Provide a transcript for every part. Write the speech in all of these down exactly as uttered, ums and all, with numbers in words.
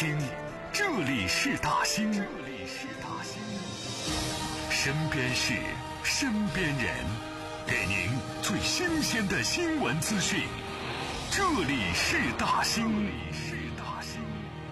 兴，这里是大兴，这里是大兴。身边事，身边人，给您最新鲜的新闻资讯。这里是大兴，这里是大兴。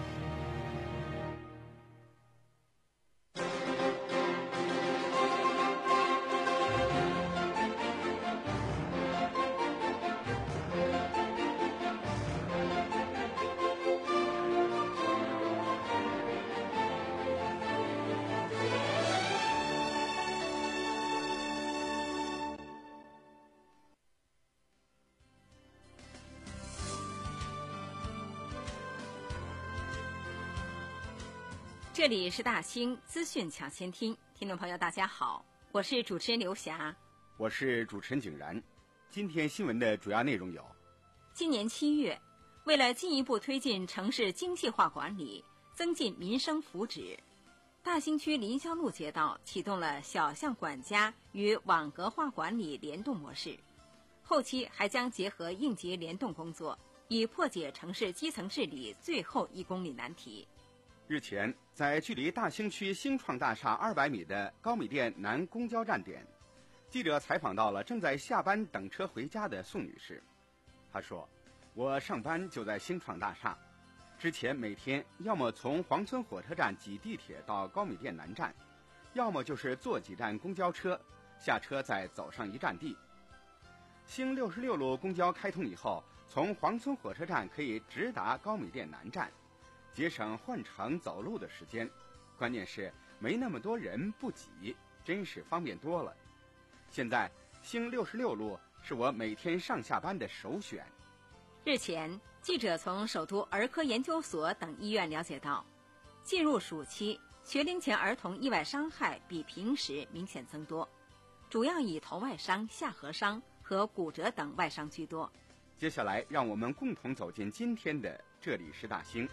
这里是大兴资讯抢先听，听众朋友大家好，我是主持人刘霞， 我是主持人景然。今天新闻的主要内容有： 今年七月，为了进一步推进城市精细化管理，增进民生福祉，大兴区林霄路街道启动了小巷管家与网格化管理联动模式，后期还将结合应急联动工作，以破解城市基层治理最后一公里难题。 日前，在距离大兴区新创大厦二百米的高米店南公交站点，记者采访到了正在下班等车回家的宋女士。她说：“我上班就在新创大厦，之前每天要么从黄村火车站挤地铁到高米店南站，要么就是坐几站公交车，下车再走上一站地。兴六十六路公交开通以后，从黄村火车站可以直达高米店南站，节省换乘走路的时间，关键是没那么多人，不挤，真是方便多了。现在兴六十六路是我每天上下班的首选。” 日前，记者从首都儿科研究所等医院了解到，进入暑期，学龄前儿童意外伤害比平时明显增多，主要以头外伤、下颌伤和骨折等外伤居多。 接下来让我们共同走进今天的这里是大兴。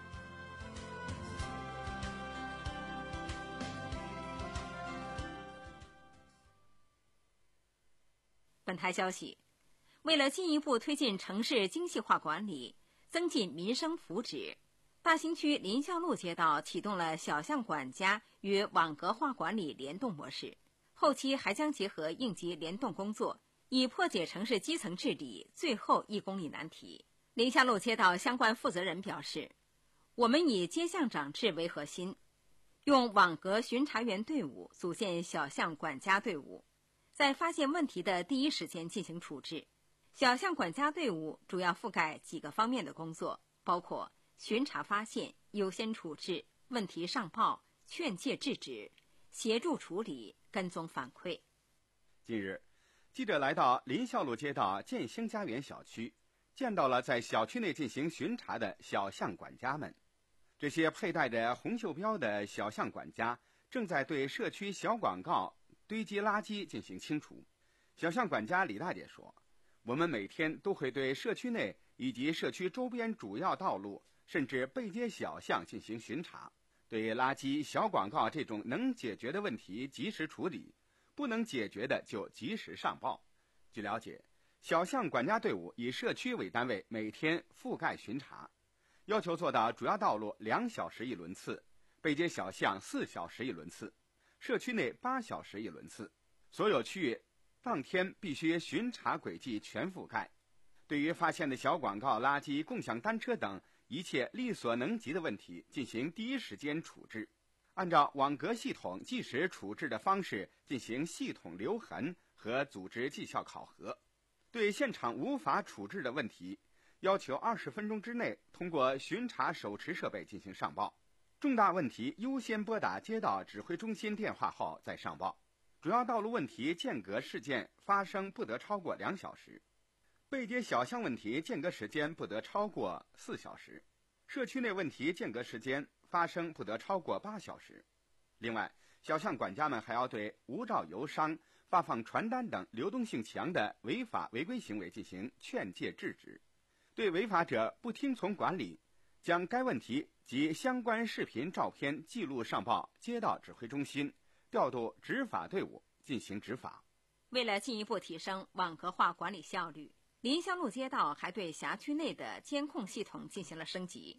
本台消息，为了进一步推进城市精细化管理，增进民生福祉，大兴区林霄路街道启动了小巷管家与网格化管理联动模式，后期还将结合应急联动工作，以破解城市基层治理最后一公里难题。林霄路街道相关负责人表示，我们以街巷长制为核心，用网格巡查员队伍组建小巷管家队伍，在发现问题的第一时间进行处置。小巷管家队伍主要覆盖几个方面的工作，包括巡查发现、优先处置、问题上报、劝诫制止、协助处理、跟踪反馈。 近日，记者来到林霄路街道建兴家园小区，见到了在小区内进行巡查的小巷管家们。这些佩戴着红袖标的小巷管家正在对社区小广告堆积垃圾进行清除。小巷管家李大姐说，我们每天都会对社区内以及社区周边主要道路甚至背街小巷进行巡查，对垃圾、小广告这种能解决的问题及时处理，不能解决的就及时上报。据了解，小巷管家队伍以社区为单位，每天覆盖巡查，要求做到主要道路两小时一轮次，背街小巷四小时一轮次，社区内八小时一轮次，所有区域当天必须巡查轨迹全覆盖。对于发现的小广告、垃圾、共享单车等一切力所能及的问题进行第一时间处置，按照网格系统即时处置的方式进行系统留痕和组织绩效考核。对现场无法处置的问题，要求二十分钟之内通过巡查手持设备进行上报。重大问题优先拨打街道指挥中心电话后再上报。主要道路问题间隔事件发生不得超过两小时，背街小巷问题间隔时间不得超过四小时，社区内问题间隔时间发生不得超过八小时。另外，小巷管家们还要对无照游商、发放传单等流动性强的违法违规行为进行劝诫制止，对违法者不听从管理，将该问题及相关视频照片记录上报街道指挥中心，调度执法队伍进行执法。 为了进一步提升网格化管理效率，林霄路街道还对辖区内的监控系统进行了升级。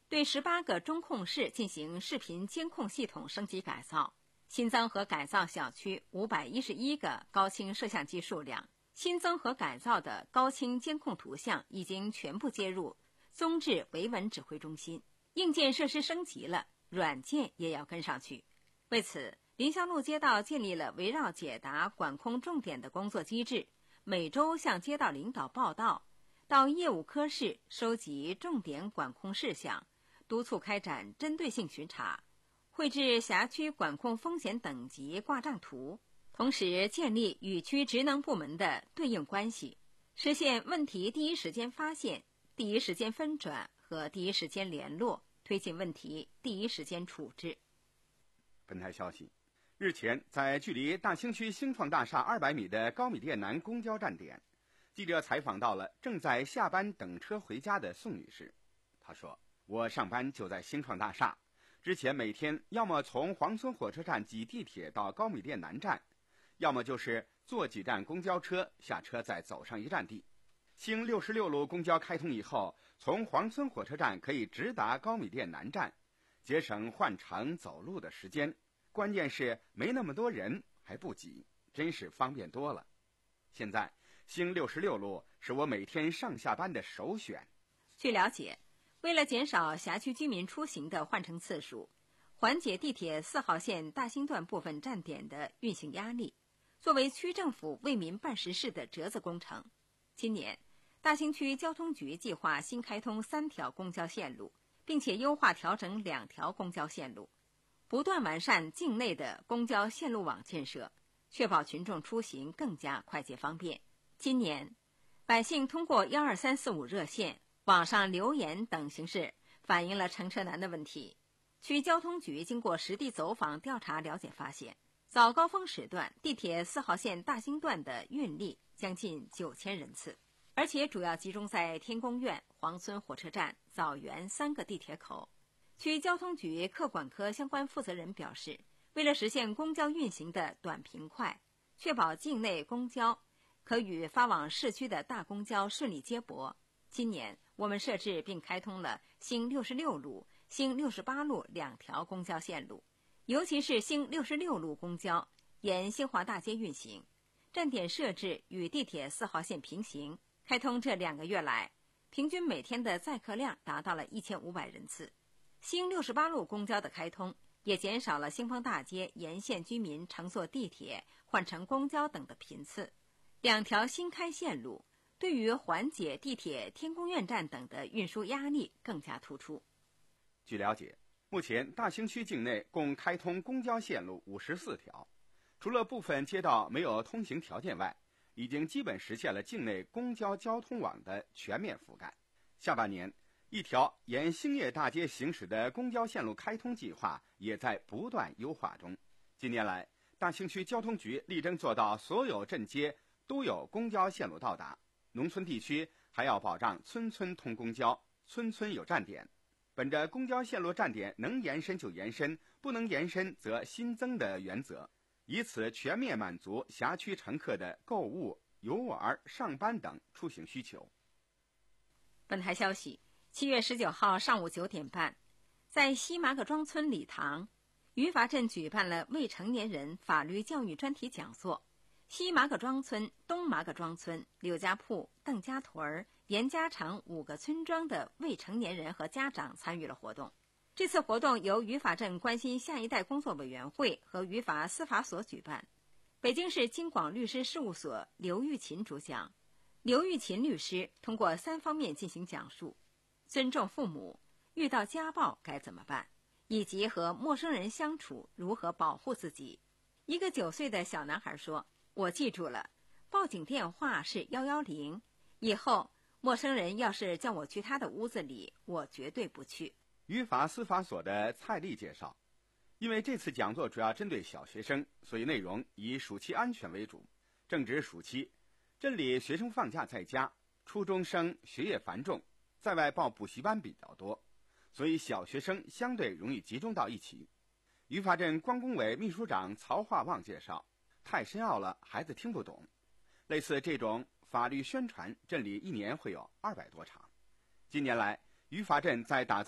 对十八个中控室进行视频监控系统升级改造，新增和改造小区五百一十一个高清摄像机数量，新增和改造的高清监控图像已经全部接入综治维稳指挥中心。硬件设施升级了，软件也要跟上去。为此，凌霄路街道建立了围绕解答管控重点的工作机制，每周向街道领导报到，到业务科室收集重点管控事项，督促开展针对性巡查，绘制辖区管控风险等级挂账图，同时建立与区职能部门的对应关系，实现问题第一时间发现、第一时间分转和第一时间联络，推进问题第一时间处置。 本台消息，日前在距离大兴区兴创大厦二百米的高米店南公交站点，记者采访到了正在下班等车回家的宋女士。她说，我上班就在兴创大厦，之前每天要么从黄村火车站挤地铁到高米店南站，要么就是坐几站公交车，下车再走上一站地。兴六十六路公交开通以后，从黄村火车站可以直达高米店南站，节省换乘走路的时间，关键是没那么多人，还不挤，真是方便多了。现在兴六十六路是我每天上下班的首选。 据了解，为了减少辖区居民出行的换乘次数，缓解地铁四号线大兴段部分站点的运行压力，作为区政府为民办实事的折子工程，今年大兴区交通局计划新开通三条公交线路，并且优化调整两条公交线路，不断完善境内的公交线路网建设，确保群众出行更加快捷方便。今年，百姓通过一二三四五热线、网上留言等形式反映了乘车难的问题。区交通局经过实地走访调查了解发现，早高峰时段地铁四号线大兴段的运力将近九千人次，而且主要集中在天宫苑、黄村火车站、枣园三个地铁口。区交通局客管科相关负责人表示，为了实现公交运行的短平快，确保境内公交可与发往市区的大公交顺利接驳，今年我们设置并开通了兴六十六路、兴六十八路两条公交线路，尤其是兴六十六路公交沿新华大街运行，站点设置与地铁四号线平行。开通这两个月来，平均每天的载客量达到了一千五百人次。兴六十八路公交的开通，也减少了兴丰大街沿线居民乘坐地铁、换乘公交等的频次。两条新开线路对于缓解地铁天宫苑站等的运输压力更加突出。 据了解，目前大兴区境内共开通公交线路五十四条，除了部分街道没有通行条件外，已经基本实现了境内公交交通网的全面覆盖。下半年，一条沿兴业大街行驶的公交线路开通计划也在不断优化中。近年来，大兴区交通局力争做到所有镇街都有公交线路到达，农村地区还要保障村村通公交，村村有站点。本着公交线路站点能延伸就延伸，不能延伸则新增的原则，以此全面满足辖区乘客的购物、游玩、上班等出行需求。 本台消息，七月十九号上午九点半，在西麻葛庄村礼堂，于法镇举办了未成年人法律教育专题讲座。西麻葛庄村、东麻葛庄村、柳家铺、邓家屯、严家场五个村庄的未成年人和家长参与了活动。这次活动由于法镇关心下一代工作委员会和于法司法所举办，北京市京广律师事务所刘玉琴主讲。刘玉琴律师通过三方面进行讲述：尊重父母、遇到家暴该怎么办，以及和陌生人相处如何保护自己。一个九岁的小男孩说，我记住了，报警电话是一一零，以后陌生人要是叫我去他的屋子里，我绝对不去。 于法司法所的蔡丽介绍，因为这次讲座主要针对小学生，所以内容以暑期安全为主。正值暑期，镇里学生放假在家，初中生学业繁重，在外报补习班比较多，所以小学生相对容易集中到一起。于法镇关工委秘书长曹化旺介绍，太深奥了，孩子听不懂。类似这种法律宣传，镇里一年会有二百多场。近年来，于法镇在打造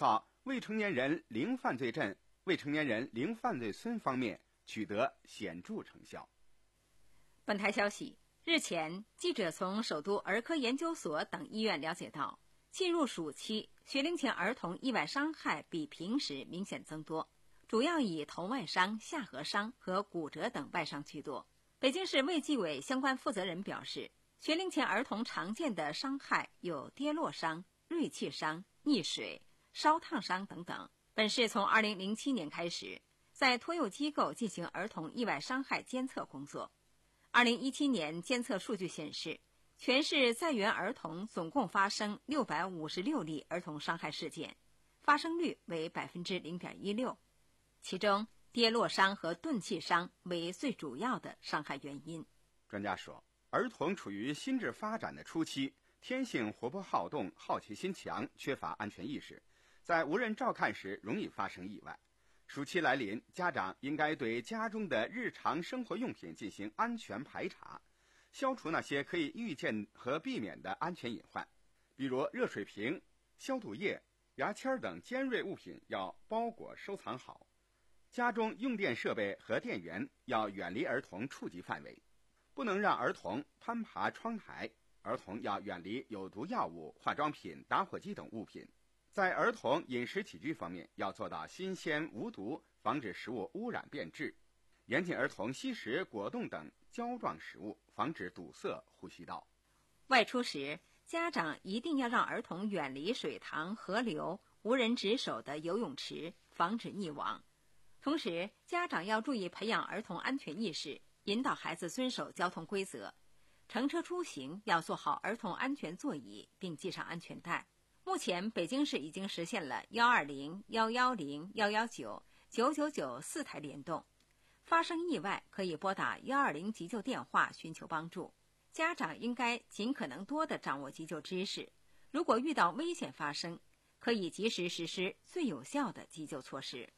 未成年人零犯罪镇、未成年人零犯罪村方面取得显著成效。 本台消息，日前，记者从首都儿科研究所等医院了解到，进入暑期，学龄前儿童意外伤害比平时明显增多，主要以头外伤、下颌伤和骨折等外伤居多。北京市卫计委相关负责人表示，学龄前儿童常见的伤害有跌落伤、锐器伤、溺水、烧烫伤等等。本市从二零零七年开始，在托幼机构进行儿童意外伤害监测工作。二零一七年监测数据显示，全市在园儿童总共发生六百五十六例儿童伤害事件，发生率为百分之零点一六。其中，跌落伤和钝器伤为最主要的伤害原因。 专家说，儿童处于心智发展的初期，天性活泼好动，好奇心强，缺乏安全意识，在无人照看时容易发生意外。暑期来临，家长应该对家中的日常生活用品进行安全排查，消除那些可以预见和避免的安全隐患，比如热水瓶、消毒液、牙签等尖锐物品要包裹收藏好。家中用电设备和电源要远离儿童触及范围，不能让儿童攀爬窗台。儿童要远离有毒药物、化妆品、打火机等物品。在儿童饮食起居方面，要做到新鲜无毒，防止食物污染变质，严禁儿童吸食果冻等胶状食物，防止堵塞呼吸道。 外出时，家长一定要让儿童远离水塘、河流、无人值守的游泳池，防止溺亡。同时，家长要注意培养儿童安全意识，引导孩子遵守交通规则。乘车出行要做好儿童安全座椅，并系上安全带。目前，北京市已经实现了一二零、一一零、一一九、九九九四台联动。发生意外可以拨打一二零急救电话寻求帮助。家长应该尽可能多地掌握急救知识，如果遇到危险发生，可以及时实施最有效的急救措施。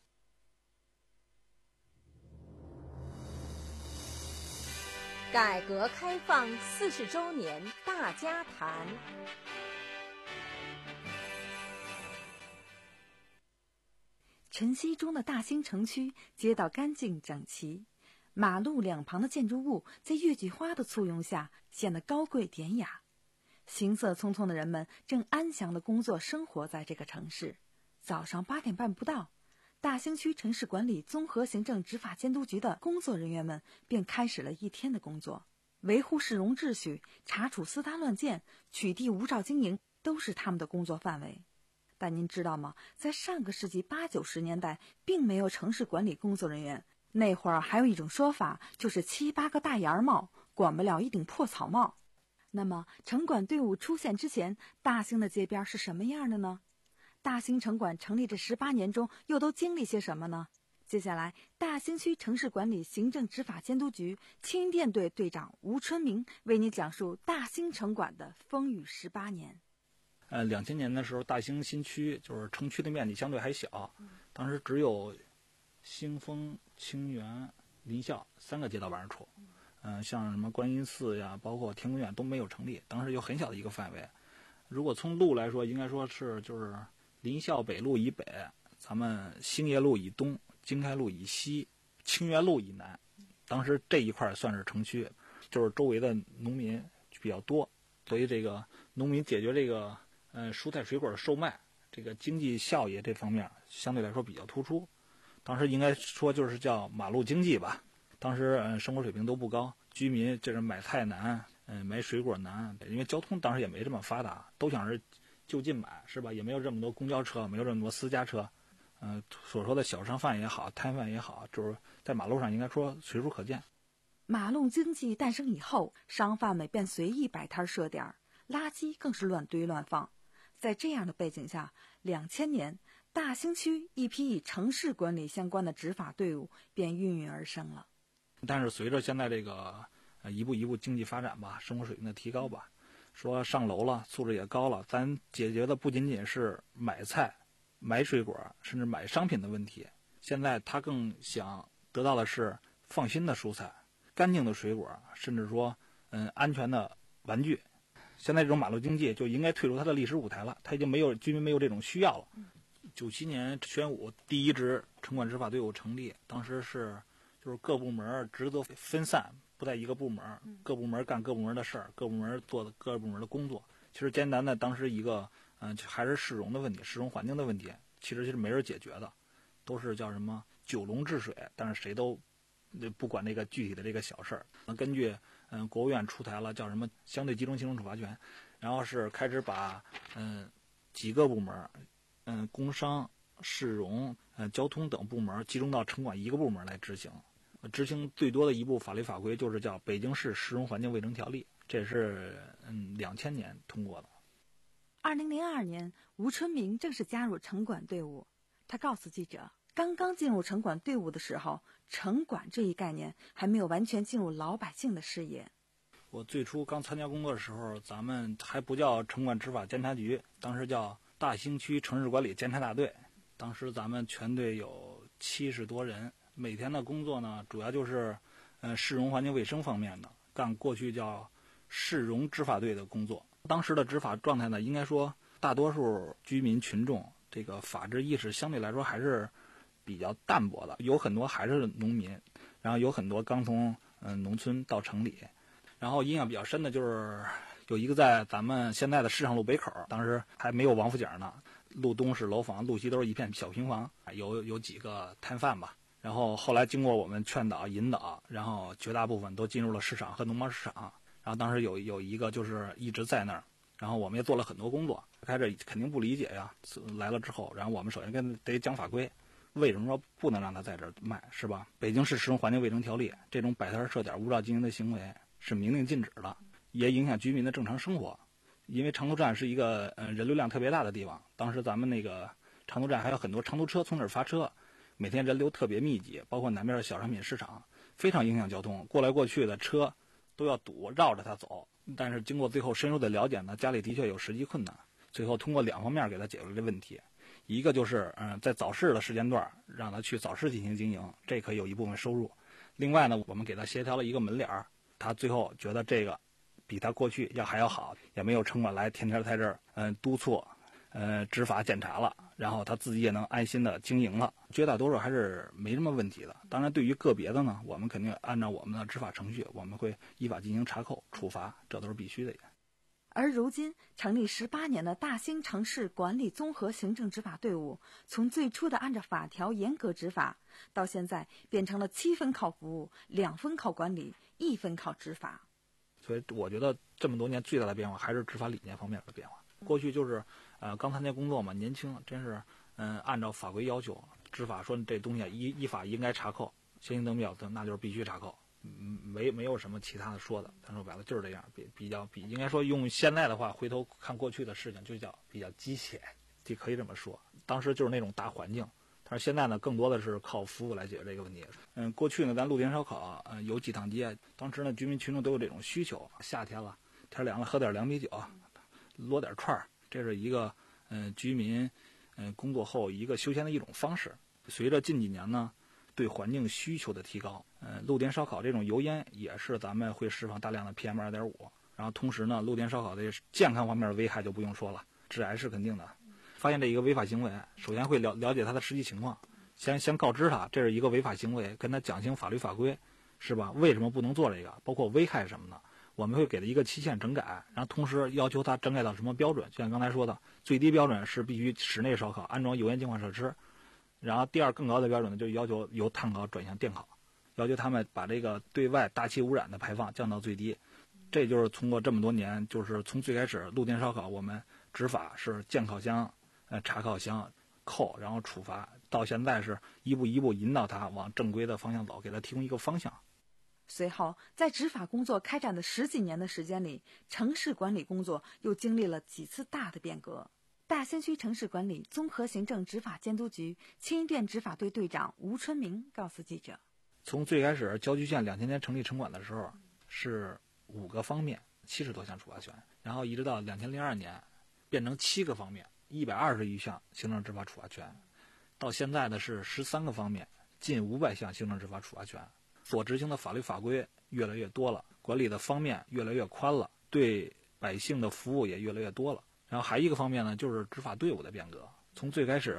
改革开放四十周年大家谈。 晨曦中的大兴城区街道干净整齐，马路两旁的建筑物在月季花的簇拥下显得高贵典雅。行色匆匆的人们正安详地工作生活在这个城市。早上八点半不到，大兴区城市管理综合行政执法监督局的工作人员们便开始了一天的工作，维护市容秩序、查处私搭乱建、取缔无照经营都是他们的工作范围。但您知道吗？在上个世纪八九十年代，并没有城市管理工作人员。那会儿还有一种说法，就是七八个大檐帽管不了一顶破草帽。那么，城管队伍出现之前，大兴的街边是什么样的呢？大兴城管成立这十八年中，又都经历些什么呢？接下来，大兴区城市管理行政执法监督局青云店队队长吴春明为您讲述大兴城管的风雨十八年。 呃，两千年的时候，大兴新区就是城区的面积相对还小，当时只有兴丰、清源、临校三个街道办事处。嗯、呃，像什么观音寺呀，包括天宫院都没有成立，当时有很小的一个范围。如果从路来说，应该说是就是临校北路以北，咱们兴业路以东，经开路以西，清源路以南。当时这一块算是城区，就是周围的农民比较多，所以这个农民解决这个呃蔬菜水果的售卖，这个经济效益这方面相对来说比较突出。当时应该说就是叫马路经济吧。当时呃生活水平都不高，居民这是买菜难，嗯、呃、买水果难，因为交通当时也没这么发达，都想是就近买，是吧？也没有这么多公交车，没有这么多私家车。嗯、呃，所说的小商贩也好，摊贩也好，就是在马路上应该说随处可见。 马路经济诞生以后，商贩们便随意摆摊设点，垃圾更是乱堆乱放。在这样的背景下，两千年，大兴区一批与城市管理相关的执法队伍便孕育而生了。 但是随着现在这个呃一步一步经济发展吧，生活水平的提高吧，说上楼了，素质也高了，咱解决的不仅仅是买菜、买水果，甚至买商品的问题。现在他更想得到的是放心的蔬菜、干净的水果，甚至说嗯安全的玩具。现在这种马路经济就应该退出它的历史舞台了，它已经没有居民没有这种需要了。 九七年宣武第一支城管执法队伍成立，当时是就是各部门职责分散，不在一个部门，各部门干各部门的事儿，各部门做的各部门的工作。其实艰难的当时一个嗯、呃，还是市容的问题，市容环境的问题，其实是没人解决的，都是叫什么九龙治水，但是谁都不管这个具体的这个小事儿。根据嗯、呃、国务院出台了叫什么相对集中行政处罚权，然后是开始把嗯、呃、几个部门。嗯，工商、市容、呃交通等部门集中到城管一个部门来执行。执行最多的一部法律法规就是叫《北京市市容环境卫生条例》，这也是嗯两千年通过的。 二零零二年，吴春明正式加入城管队伍。他告诉记者，刚刚进入城管队伍的时候，城管这一概念还没有完全进入老百姓的视野。 我最初刚参加工作的时候，咱们还不叫城管执法监察局，当时叫大兴区城市管理监察大队。当时咱们全队有七十多人，每天的工作呢，主要就是呃市容环境卫生方面的，干过去叫市容执法队的工作。当时的执法状态呢，应该说大多数居民群众这个法治意识相对来说还是比较淡薄的，有很多还是农民，然后有很多刚从嗯、呃、农村到城里。然后印象比较深的就是有一个在咱们现在的市场路北口，当时还没有王府井呢，路东是楼房，路西都是一片小平房，有有几个摊贩吧。然后后来经过我们劝导引导，然后绝大部分都进入了市场和农贸市场。然后当时有有一个就是一直在那儿，然后我们也做了很多工作。开始肯定不理解呀，来了之后，然后我们首先跟得讲法规，为什么说不能让他在这儿卖，是吧？北京市市容环境卫生条例这种摆摊设点无照经营的行为是明令禁止的，也影响居民的正常生活。因为长途站是一个呃人流量特别大的地方，当时咱们那个长途站还有很多长途车从那儿发车，每天人流特别密集，包括南边的小商品市场，非常影响交通，过来过去的车都要堵，绕着它走。但是经过最后深入的了解呢，家里的确有实际困难，最后通过两方面给他解决了这问题。一个就是嗯、呃，在早市的时间段让他去早市进行经营，这可以有一部分收入。另外呢，我们给他协调了一个门脸儿，他最后觉得这个比他过去要还要好，也没有城管来天天在这儿嗯督促呃执法检查了，然后他自己也能安心的经营了。绝大多数还是没什么问题的。当然对于个别的呢，我们肯定按照我们的执法程序，我们会依法进行查扣处罚，这都是必须的。 而如今成立十八年的大兴城市管理综合行政执法队伍，从最初的按照法条严格执法，到现在变成了七分靠服务，两分靠管理，一分靠执法。 所以我觉得这么多年最大的变化还是执法理念方面的变化。过去就是呃刚参加工作嘛，年轻，真是嗯、呃、按照法规要求执法，说这东西依依法应该查扣，先行等表的那就是必须查扣，嗯没没有什么其他的说的。咱说白了就是这样，比比较比应该说用现在的话回头看过去的事情就叫比较机械，就可以这么说。当时就是那种大环境。但是现在呢，更多的是靠服务来解决这个问题。嗯，过去呢，咱路边烧烤，嗯，有几趟街，当时呢，居民群众都有这种需求。夏天了，天凉了，喝点凉啤酒，摞点串儿，这是一个嗯居民嗯工作后一个休闲的一种方式。随着近几年呢，对环境需求的提高，嗯，路边烧烤这种油烟也是咱们会释放大量的 P M 二点五。然后同时呢，路边烧烤的健康方面的危害就不用说了，致癌是肯定的。发现这一个违法行为，首先会了了解他的实际情况，先先告知他这是一个违法行为，跟他讲清法律法规，是吧？为什么不能做这个？包括危害什么的，我们会给他一个期限整改，然后同时要求他整改到什么标准？就像刚才说的，最低标准是必须室内烧烤安装油烟净化设施，然后第二更高的标准呢，就要求由碳烤转向电烤，要求他们把这个对外大气污染的排放降到最低。这就是通过这么多年，就是从最开始路边烧烤我们执法是建烤箱。呃，查考箱扣，然后处罚，到现在是一步一步引导他往正规的方向走，给他提供一个方向。 随后，在执法工作开展的十几年的时间里，城市管理工作又经历了几次大的变革。大兴区城市管理综合行政执法监督局青衣店执法队队长吴春明告诉记者： 从最开始郊区县两千年成立城管的时候，是五个方面，七十多项处罚权，然后一直到两千零二年，变成七个方面。一百二十余项行政执法处罚权，到现在呢是十三个方面，近五百项行政执法处罚权。所执行的法律法规越来越多了，管理的方面越来越宽了，对百姓的服务也越来越多了。然后还一个方面呢，就是执法队伍的变革。从最开始，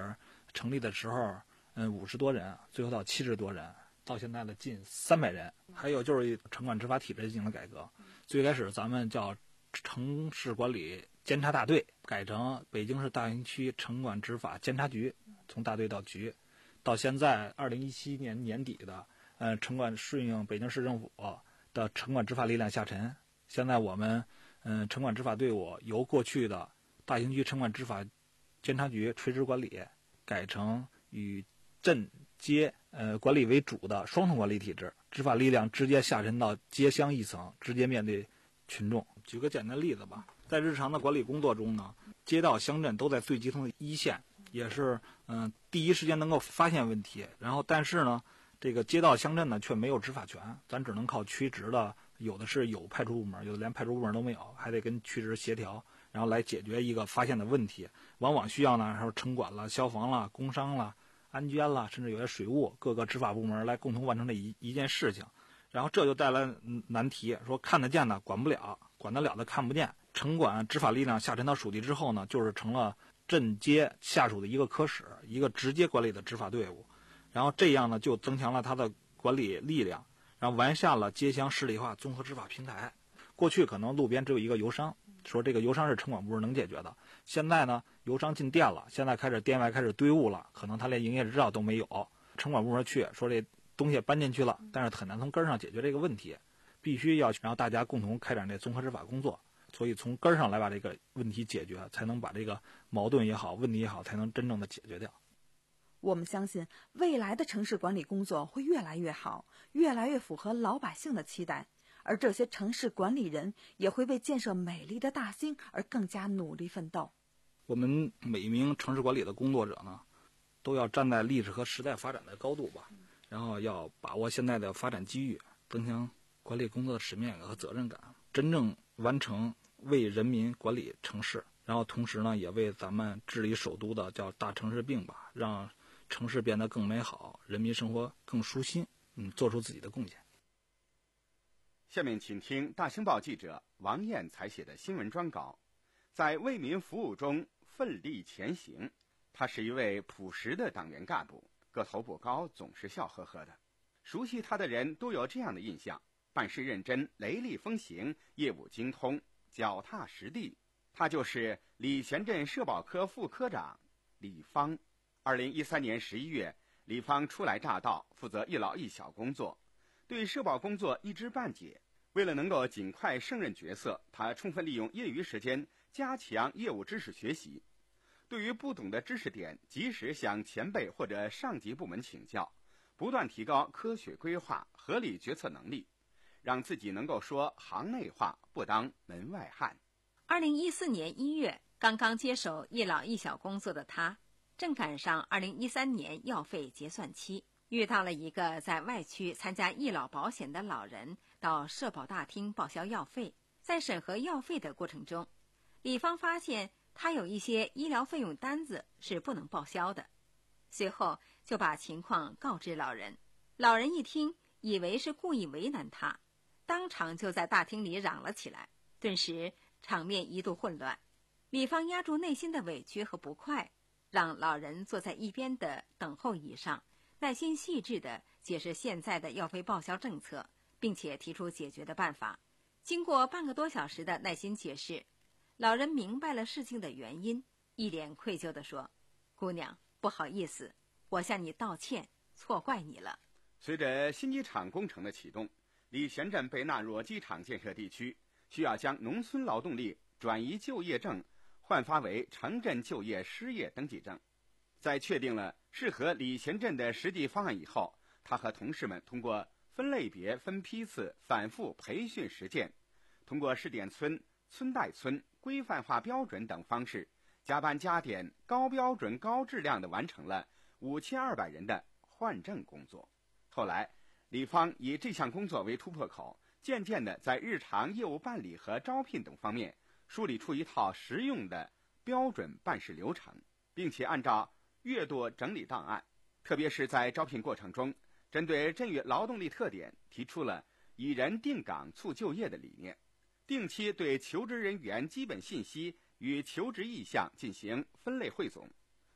成立的时候，嗯，五十多人，最后到七十多人，到现在的近三百人。还有就是城管执法体制进行了改革，最开始咱们叫城市管理监察大队，改成北京市大兴区城管执法监察局，从大队到局，到现在二零一七年年底的，呃，城管顺应北京市政府的城管执法力量下沉。现在我们，嗯、呃，城管执法队伍由过去的大兴区城管执法监察局垂直管理，改成以镇街呃管理为主的双重管理体制，执法力量直接下沉到街乡一层，直接面对群众。举个简单例子吧，在日常的管理工作中呢，街道乡镇都在最基层的一线，也是嗯、呃、第一时间能够发现问题。然后但是呢，这个街道乡镇呢却没有执法权，咱只能靠区直的，有的是有派出部门，有的连派出部门都没有，还得跟区直协调，然后来解决一个发现的问题。往往需要呢，还有城管了、消防了、工商了、安监了，甚至有些水务各个执法部门来共同完成这一一件事情。然后这就带来难题，说看得见的管不了，管得了的看不见。城管执法力量下沉到属地之后呢，就是成了镇街下属的一个科室，一个直接管理的执法队伍。然后这样呢，就增强了它的管理力量，然后完善了街乡市里化综合执法平台。过去可能路边只有一个邮商，说这个邮商是城管部门能解决的。现在呢，邮商进店了，现在开始店外开始堆物了，可能他连营业执照都没有。城管部门去说这东西搬进去了，但是很难从根上解决这个问题，必须要让大家共同开展这综合执法工作。所以从根上来把这个问题解决，才能把这个矛盾也好，问题也好，才能真正的解决掉。 我们相信未来的城市管理工作会越来越好，越来越符合老百姓的期待，而这些城市管理人也会为建设美丽的大兴而更加努力奋斗。 我们每一名城市管理的工作者呢，都要站在历史和时代发展的高度吧，然后要把握现在的发展机遇，增强管理工作的使命感和责任感，真正完成为人民管理城市，然后同时呢，也为咱们治理首都的叫大城市病吧，让城市变得更美好，人民生活更舒心，嗯，做出自己的贡献。 下面请听大兴报记者王燕采写的新闻专稿，在为民服务中奋力前行。他是一位朴实的党员干部，个头不高，总是笑呵呵的。熟悉他的人都有这样的印象：办事认真，雷厉风行，业务精通，脚踏实地。他就是礼贤镇社保科副科长李芳。二零一三年十一月，李芳初来乍到，负责一老一小工作，对社保工作一知半解。为了能够尽快胜任角色，他充分利用业余时间加强业务知识学习。对于不懂的知识点，及时向前辈或者上级部门请教，不断提高科学规划、合理决策能力，让自己能够说行内话，不当门外汉。 二零一四年一月，刚刚接手一老一小工作的他，正赶上二零一三年药费结算期，遇到了一个在外区参加医老保险的老人到社保大厅报销药费。在审核药费的过程中，李芳发现他有一些医疗费用单子是不能报销的，随后就把情况告知老人。老人一听，以为是故意为难他，当场就在大厅里嚷了起来，顿时场面一度混乱。李芳压住内心的委屈和不快，让老人坐在一边的等候椅上，耐心细致地解释现在的药费报销政策，并且提出解决的办法。经过半个多小时的耐心解释，老人明白了事情的原因，一脸愧疚地说：“姑娘，不好意思，我向你道歉，错怪你了。” 随着新机场工程的启动，礼贤镇被纳入机场建设地区，需要将农村劳动力转移就业证换发为城镇就业失业登记证。在确定了适合礼贤镇的实际方案以后，他和同事们通过分类别、分批次、反复培训实践，通过试点村、村带村、规范化标准等方式，加班加点、高标准、高质量地完成了五千二百人的换证工作。后来，李芳以这项工作为突破口，渐渐地在日常业务办理和招聘等方面梳理出一套实用的标准办事流程，并且按照月度整理档案，特别是在招聘过程中，针对镇域劳动力特点，提出了以人定岗促就业的理念，定期对求职人员基本信息与求职意向进行分类汇总，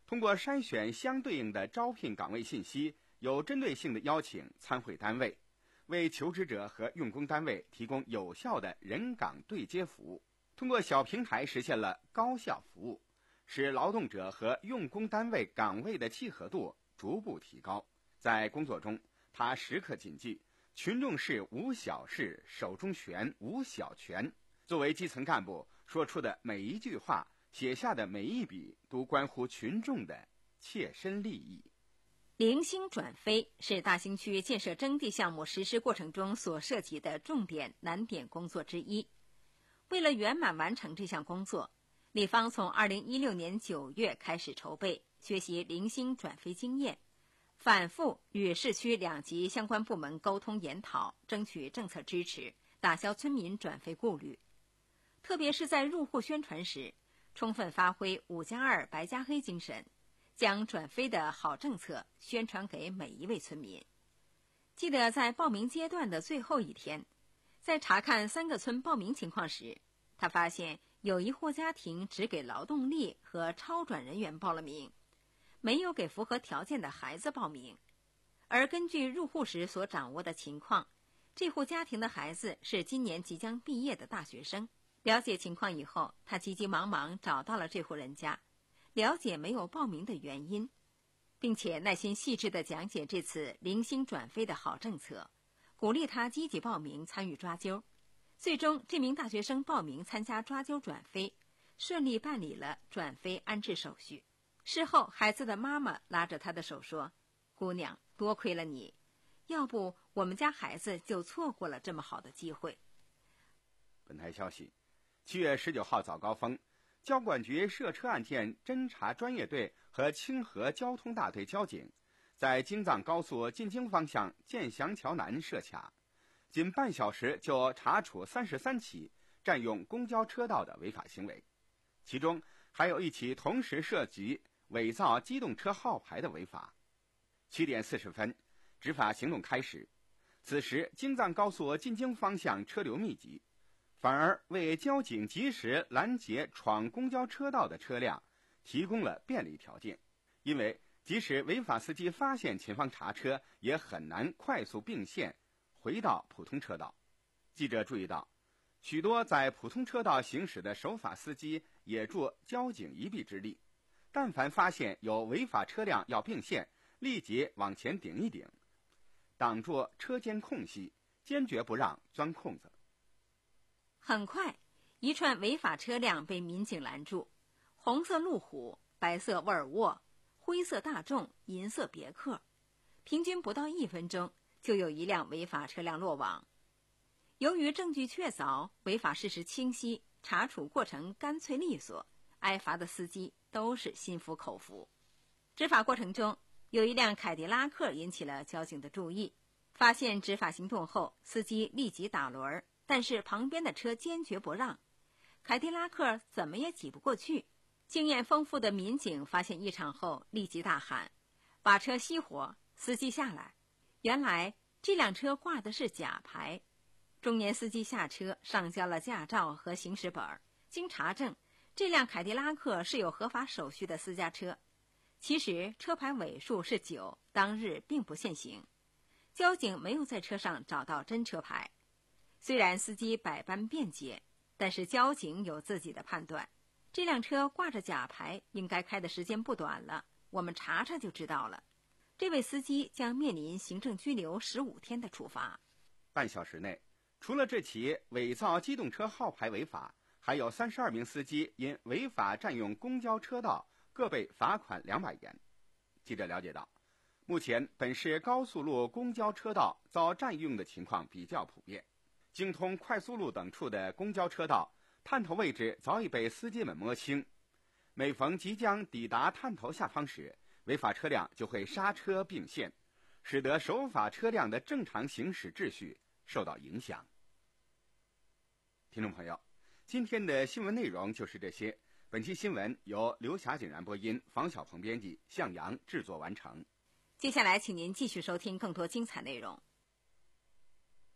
通过筛选相对应的招聘岗位信息，有针对性地邀请参会单位，为求职者和用工单位提供有效的人岗对接服务。通过小平台实现了高效服务，使劳动者和用工单位岗位的契合度逐步提高。在工作中，他时刻谨记群众事无小事，手中悬无小权。作为基层干部，说出的每一句话，写下的每一笔，都关乎群众的切身利益。 零星转飞是大兴区建设征地项目实施过程中所涉及的重点难点工作之一。为了圆满完成这项工作，立方从二零一六年九月开始筹备，学习零星转飞经验，反复与市区两级相关部门沟通研讨，争取政策支持，打消村民转飞顾虑。特别是在入户宣传时，充分发挥五加二白加黑精神，将转飞的好政策宣传给每一位村民。记得在报名阶段的最后一天，在查看三个村报名情况时，他发现有一户家庭只给劳动力和超转人员报了名，没有给符合条件的孩子报名。而根据入户时所掌握的情况，这户家庭的孩子是今年即将毕业的大学生。了解情况以后，他急急忙忙找到了这户人家，了解没有报名的原因，并且耐心细致地讲解这次零星转飞的好政策，鼓励他积极报名参与抓阄。最终，这名大学生报名参加抓阄转飞，顺利办理了转飞安置手续。事后，孩子的妈妈拉着他的手说：“姑娘，多亏了你，要不我们家孩子就错过了这么好的机会。” 本台消息，七月十九号早高峰，交管局涉车案件侦查专业队和清河交通大队交警在京藏高速进京方向建祥桥南设卡，仅半小时就查处三十三起占用公交车道的违法行为，其中还有一起同时涉及伪造机动车号牌的违法。七点四十分，执法行动开始。此时京藏高速进京方向车流密集，反而为交警及时拦截闯公交车道的车辆提供了便利条件。因为即使违法司机发现前方查车，也很难快速并线回到普通车道。记者注意到，许多在普通车道行驶的守法司机也助交警一臂之力，但凡发现有违法车辆要并线，立即往前顶一顶，挡住车间空隙，坚决不让钻空子。 很快，一串违法车辆被民警拦住，红色路虎、白色沃尔沃、灰色大众、银色别克，平均不到一分钟就有一辆违法车辆落网。由于证据确凿，违法事实清晰，查处过程干脆利索，挨罚的司机都是心服口服。执法过程中，有一辆凯迪拉克引起了交警的注意，发现执法行动后，司机立即打轮，但是旁边的车坚决不让，凯迪拉克怎么也挤不过去。经验丰富的民警发现异常后，立即大喊：“把车熄火，司机下来！”原来这辆车挂的是假牌。中年司机下车，上交了驾照和行驶本。经查证，这辆凯迪拉克是有合法手续的私家车。其实车牌尾数是九，当日并不限行。交警没有在车上找到真车牌。虽然司机百般辩解，但是交警有自己的判断。这辆车挂着假牌，应该开的时间不短了，我们查查就知道了。这位司机将面临行政拘留十五天的处罚。 半小时内，除了这起伪造机动车号牌违法，还有三十二名司机因违法占用公交车道各被罚款两百元。记者了解到，目前本市高速路公交车道遭占用的情况比较普遍，京通快速路等处的公交车道探头位置早已被司机们摸清，每逢即将抵达探头下方时，违法车辆就会刹车并线，使得守法车辆的正常行驶秩序受到影响。听众朋友，今天的新闻内容就是这些。本期新闻由刘霞景然播音，房小鹏编辑，向阳制作完成。 接下来请您继续收听更多精彩内容。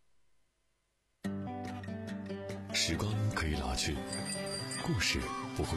时光可以老去，故事不会